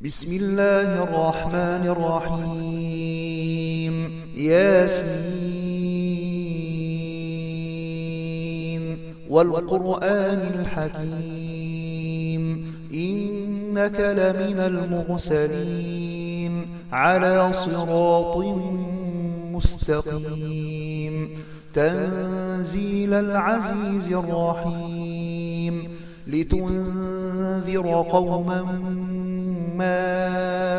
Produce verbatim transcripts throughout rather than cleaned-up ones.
بسم الله الرحمن الرحيم. ياسين والقرآن الحكيم إنك لمن المرسلين على صراط مستقيم تنزيل العزيز الرحيم لتنذر قوما ما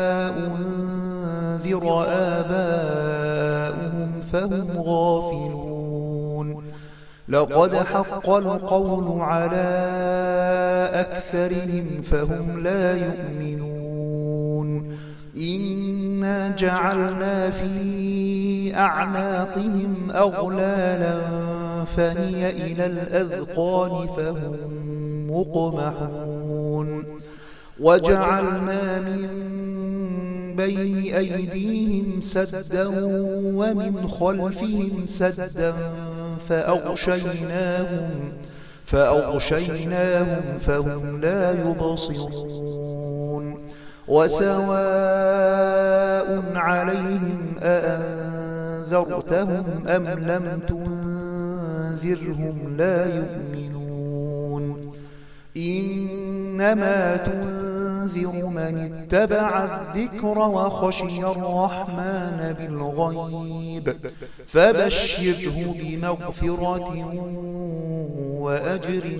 أنذر آباؤهم فهم غافلون. لقد حق القول على أكثرهم فهم لا يؤمنون. إنا جعلنا في أعناقهم أغلالا فهي إلى الأذقان فهم مقمحون. وجعلنا من بين أيديهم سدا ومن خلفهم سدا فأغشيناهم فأغشيناهم فهم لا يبصرون. وسواء عليهم أأنذرتهم أم لم تنذرهم لا يؤمنون. إنما تنذر من اتبع الذكر وخشي الرحمن بالغيب فبشره بمغفرة وأجر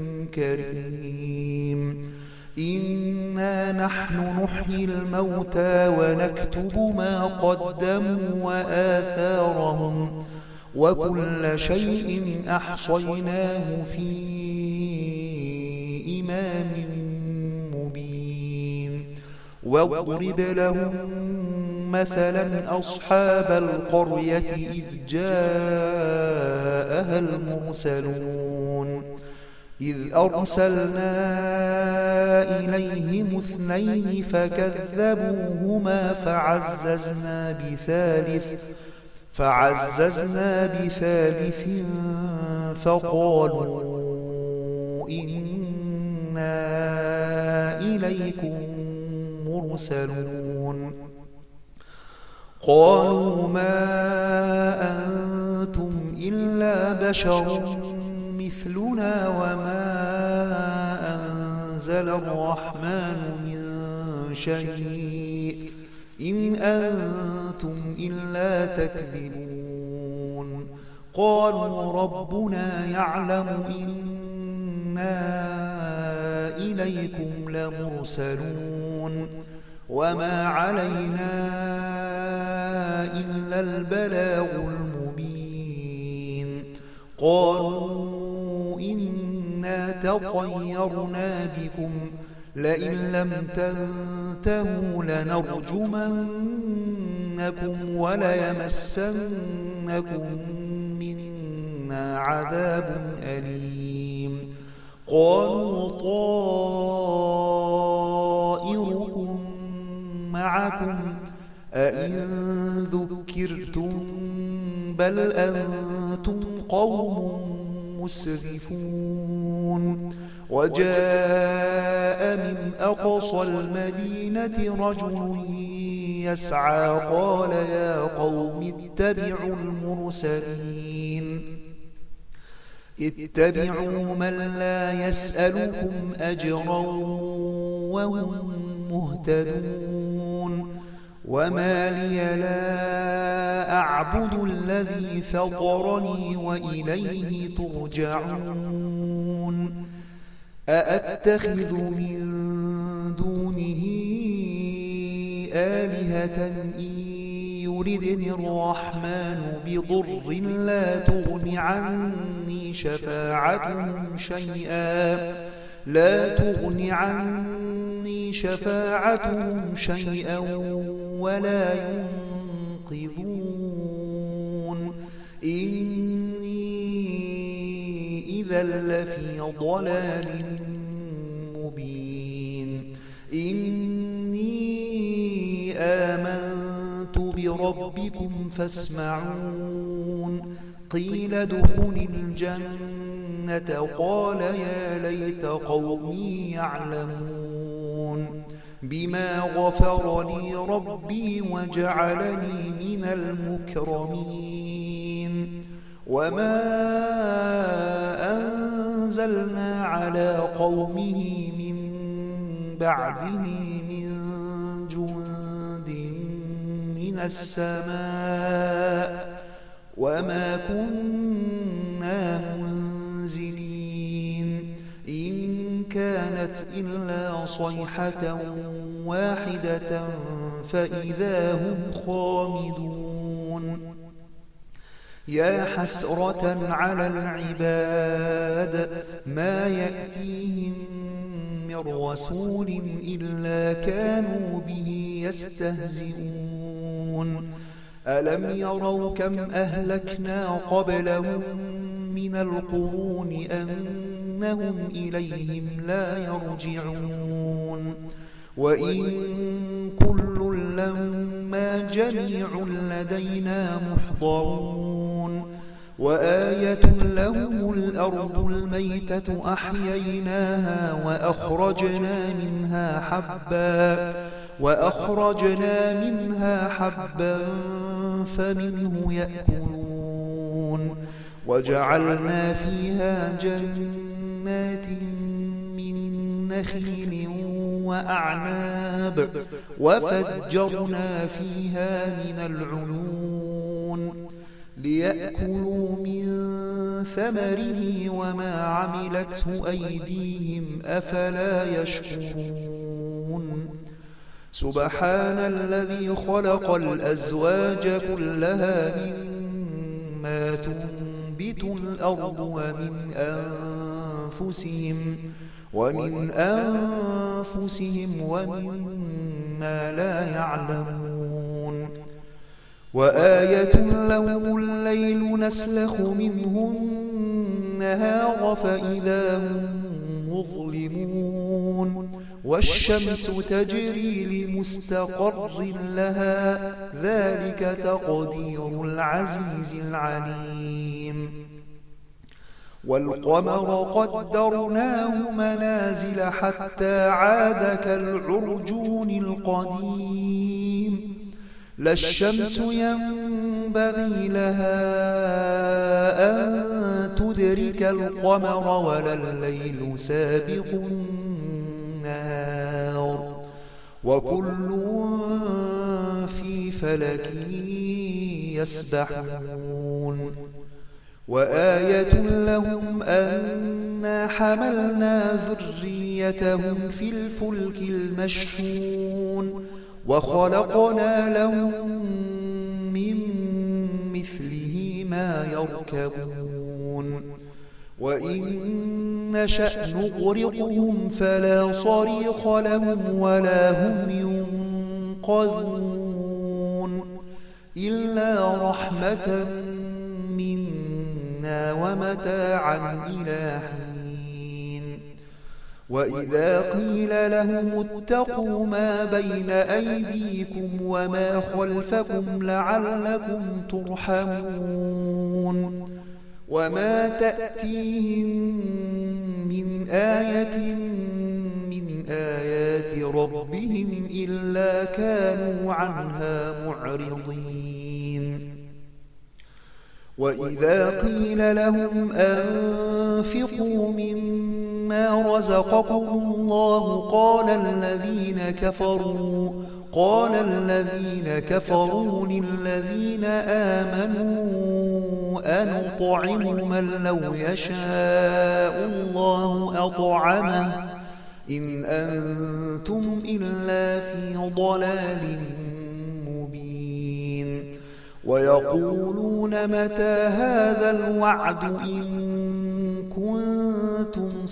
كريم. إنا نحن نحيي الموتى ونكتب ما قدموا وآثارهم وكل شيء أحصيناه في إمام مبين. واضرب لهم مثلا أصحاب القرية إذ جاءها المرسلون إذ أرسلنا إليهم اثنين فكذبوهما فعززنا بثالث فعززنا بثالث فقالوا إنا إليكم مرسلون. قالوا ما أنتم إلا بشر مثلنا وما أنزل الرحمن من شيء إن أنتم إلا تكذبون. قالوا ربنا يعلم إنا إليكم لمرسلون وما علينا إلا البلاغ المبين. قالوا إنا تطيرنا بكم لئن لم تنتهوا لنرجمنكم وليمسنكم منا عذاب أليم. قالوا طائركم معكم أئن ذكرتم بل أنتم قوم مسرفون. وجاء من أقصى المدينة رجل يسعى قال يا قوم اتبعوا المرسلين اتبعوا من لا يسألكم أجرا وهم مهتدون. وما لي لا أعبد الذي فطرني وإليه ترجعون. أأتخذ من دونه آلهة إن يردني الرحمن بضر لا تغن عني شفاعتهم شيئا لا تغن عني شفاعتهم شيئا ولا ينقذون. إني إذا لفي ضلال مبين. إني آمنت بربكم فاسمعون. قيل ادخل الجنة قال يا ليت قومي يعلمون بما غفر لي ربي وجعلني من المكرمين وما أنزلنا على قومه من بعده من جند من السماء وما كنا منزلين إن كانت إلا صيحة واحدة فإذا هم خامدون يا حسرة على العباد ما يأتيهم من رسول إلا كانوا به يستهزئون ألم يروا كم أهلكنا قبلهم من القرون أنهم إليهم لا يرجعون وإن كل لما جميع لدينا محضرون وآية لهم الأرض الميتة أحييناها وأخرجنا منها حبا وأخرجنا منها حبا فمنه يأكلون وجعلنا فيها جنات من نخيل وأعناب وفجرنا فيها من العيون ليأكلوا من ثمره وما عملته أيديهم أفلا يشكرون سبحان الذي خلق الأزواج كلها مما تنبت الأرض ومن أنفسهم ومن أنفسهم ومما لا يعلمون وآية لهم الليل نسلخ منه النهار فإذا هم مظلمون والشمس تجري لمستقر لها ذلك تقدير العزيز العليم والقمر قدرناه منازل حتى عاد كالعرجون القديم لا الشمس ينبغي لها أن تدرك القمر ولا الليل سابق النهار وكل في فلك يسبحون وآية لهم أنا حملنا ذريتهم في الفلك المشحون وخلقنا لهم من مثله ما يركبون وإن نشأ نغرقهم فلا صريخ لهم ولا هم ينقذون إلا رحمة منا ومتاعا إلى حين وإذا قيل لهم اتقوا ما بين أيديكم وما خلفكم لعلكم ترحمون وما تأتيهم من آية من آيات ربهم إلا كانوا عنها معرضين وإذا قيل لهم أنفقوا مما رزقكم الله قال الذين كفروا قال الذين كفروا للذين آمنوا أنطعم من لو يشاء الله أطعمه إن أنتم إلا في ضلال مبين ويقولون متى هذا الوعد إن كنتم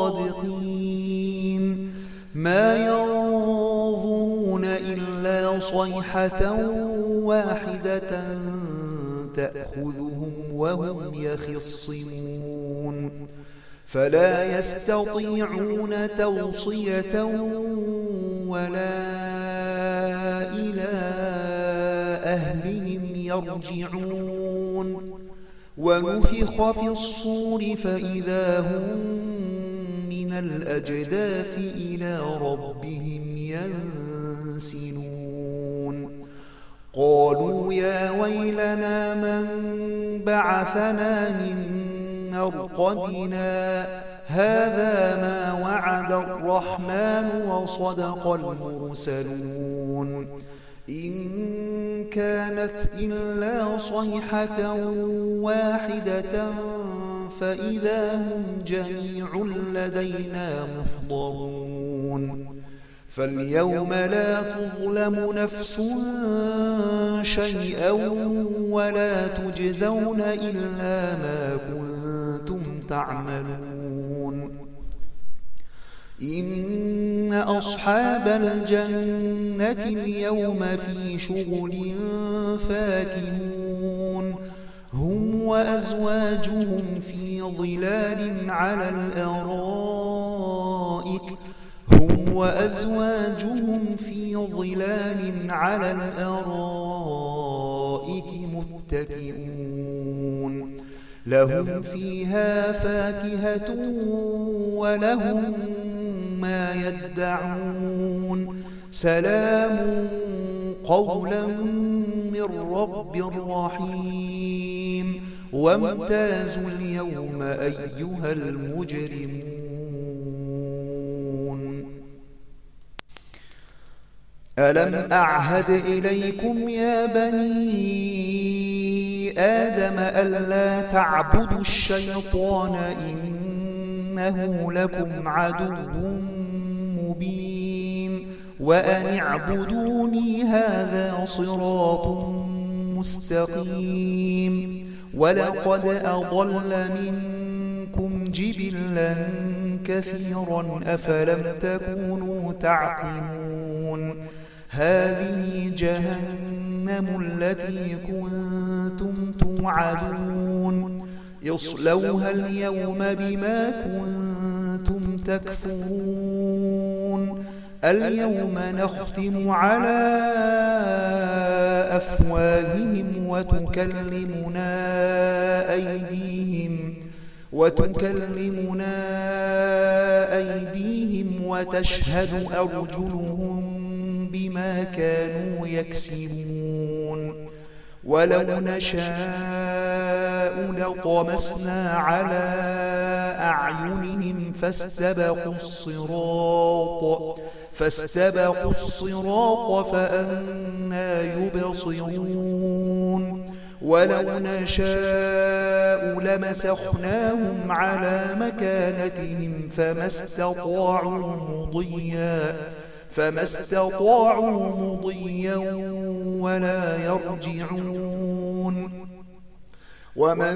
صادقين ما ينظرون إلا صيحة واحدة تأخذهم وهم يخصمون فلا يستطيعون توصية ولا إلى أهلهم يرجعون ونفخ في الصور فإذا هم من الأجداث إلى ربهم ينسلون قالوا يا ويلنا من بعثنا من مرقدنا هذا ما وعد الرحمن وصدق المرسلون إن كانت إلا صيحة واحدة فإذا هم جميع لدينا محضرون فاليوم لا تظلم نفس شيئا ولا تجزون إلا ما كنتم تعملون إن أصحاب الجنة اليوم في شغل فاكهون هم وأزواجهم في ظلال على الأرائك هم وأزواجهم في ظلال على الأرائك متكئون لهم فيها فاكهة ولهم ما يدعون سلام قولا من رب رحيم وامتازوا اليوم أيها المجرمون ألم أعهد إليكم يا بني آدم ألا تعبدوا الشيطان إنه لكم عدو مبين وأن اعبدوني هذا صراط مستقيم ولقد أضل منكم جبلا كثيرا أفلم تكونوا تعقلون هذه جهنم التي كنتم توعدون اصلوها اليوم بما كنتم تكفرون اليوم نختم على أفواههم وتكلمنا أيديهم وتكلمنا أيديهم وتشهد أرجلهم بما كانوا يكسبون ولو نشاء لطمسنا على أعينهم فاستبقوا الصراط فاستبقوا الصراط فأنى يبصرون ولو نشاء لمسخناهم على مكانتهم فما استطاعوا مضيا فما استطاعوا مضيا ولا يرجعون ومن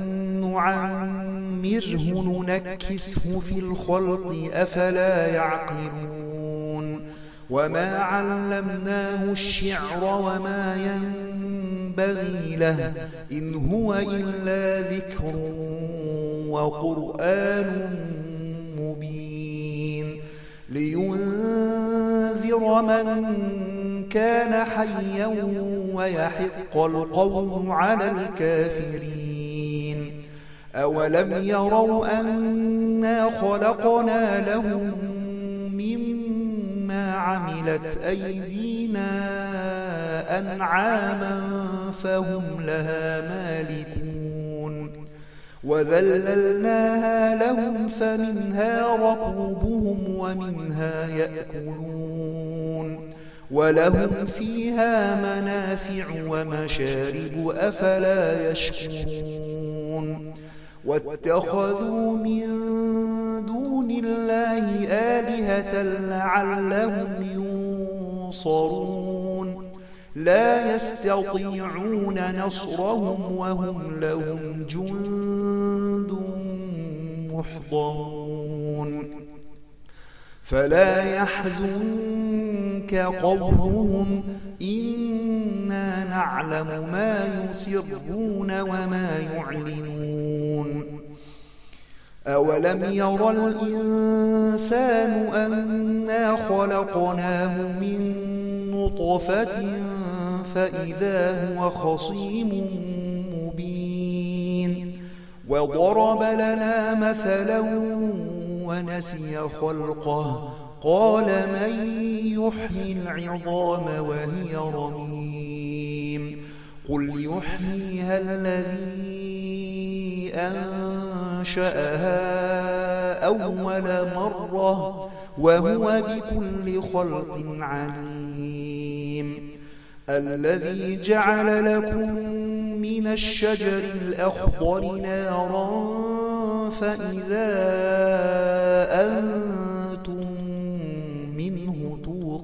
نعمره ننكسه في الخلق أفلا يعقلون وما علمناه الشعر وما ينبغي له إن هو إلا ذكر وقرآن مبين لينذر من كان حيا ويحق القول على الكافرين أولم يروا أنا خلقنا لهم مما عملت أيدينا أنعاما فهم لها مالكون وذللناها لهم فمنها ركوبهم ومنها يأكلون ولهم فيها منافع ومشارب أفلا يشكرون واتخذوا من دون الله آلهة لعلهم ينصرون لا يستطيعون نصرهم وهم لهم جند محضرون فلا يحزنك قولهم إنا نعلم ما يسرون وما يعلنون أولم يرى الإنسان أنا خلقناه من نطفة فإذا هو خصيم مبين وضرب لنا مثلا ونسي خلقه قال من يحيي العظام وهي رميم قل يحييها الذي أنشأها أول مرة وهو بكل خلق عليم الذي جعل لكم من الشجر الأخضر نارا فإذا أنتم منه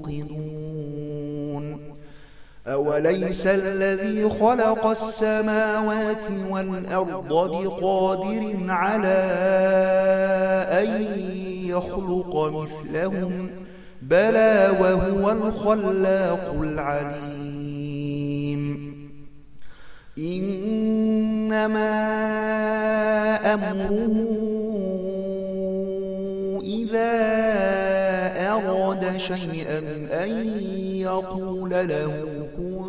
توقدون أوليس الذي خلق السماوات والأرض بقادر على أن يخلق مثلهم بلى وهو الخلاق العليم إنما أمره إذا أراد شيئا أن يقول له كن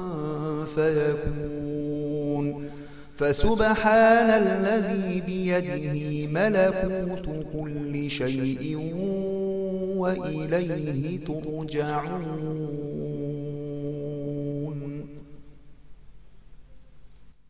فيكون فسبحان الذي بيده ملكوت كل شيء وإليه ترجعون.